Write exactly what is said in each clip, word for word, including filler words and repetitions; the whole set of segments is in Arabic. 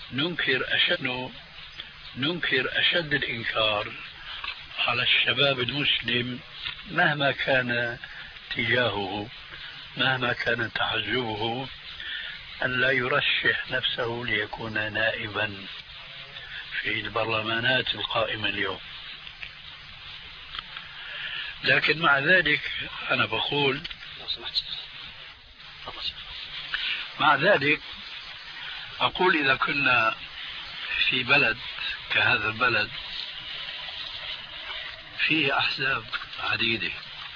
ننكر أشد ننكر أشد الإنكار على الشباب المسلم مهما كان تجاهه، مهما كان تعجبه، أن لا يرشح نفسه ليكون نائبا في البرلمانات القائمة اليوم. لكن مع ذلك أنا بقول مع ذلك أقول إذا كنا في بلد كهذا البلد فيه أحزاب عديدة،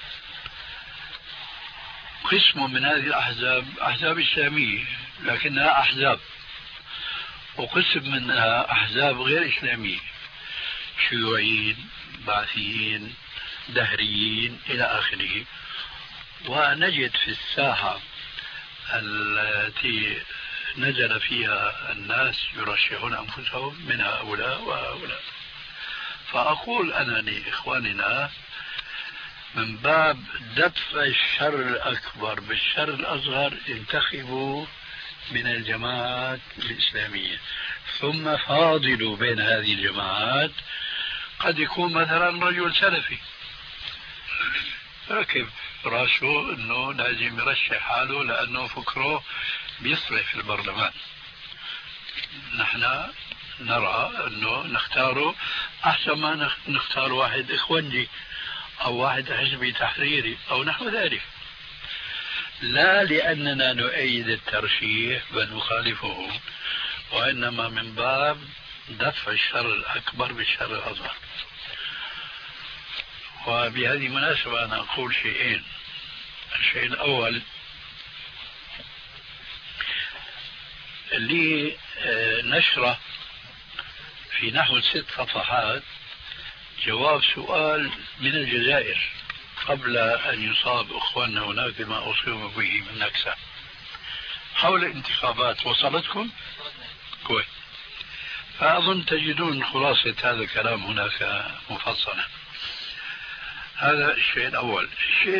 قسم من هذه الأحزاب أحزاب إسلامية لكنها أحزاب، وقسم منها أحزاب غير إسلامية، شيوعيين، بعثيين، دهريين إلى آخره. ونجد في الساحة التي نزل فيها الناس يرشحون أنفسهم من هؤلاء وهؤلاء. فأقول أنا لإخواننا من باب دفع الشر الأكبر بالشر الأصغر انتخبوا من الجماعات الإسلامية، ثم فاضلوا بين هذه الجماعات. قد يكون مثلا رجل سلفي ركب راسه أنه لازم يرشح حاله لأنه فكره بيصلح في البرلمان، نحن نرى أنه نختاره أحسن ما نختار واحد إخواني أو واحد حزبي تحريري أو نحو ذلك، لا لأننا نؤيد الترشيح بل نخالفه، وإنما من باب دفع الشر الأكبر بالشر الأصغر. وبهذه المناسبة أنا أقول شيئين. الشيء الأول، لي نشرة في نحو ست صفحات جواب سؤال من الجزائر قبل أن يصاب أخواننا هناك بما أصيبوا به من نكسة حول الانتخابات. وصلتكم؟ كويس. فأظن تجدون خلاصة هذا الكلام هناك مفصلة. هذا الشيء الأول. الشيء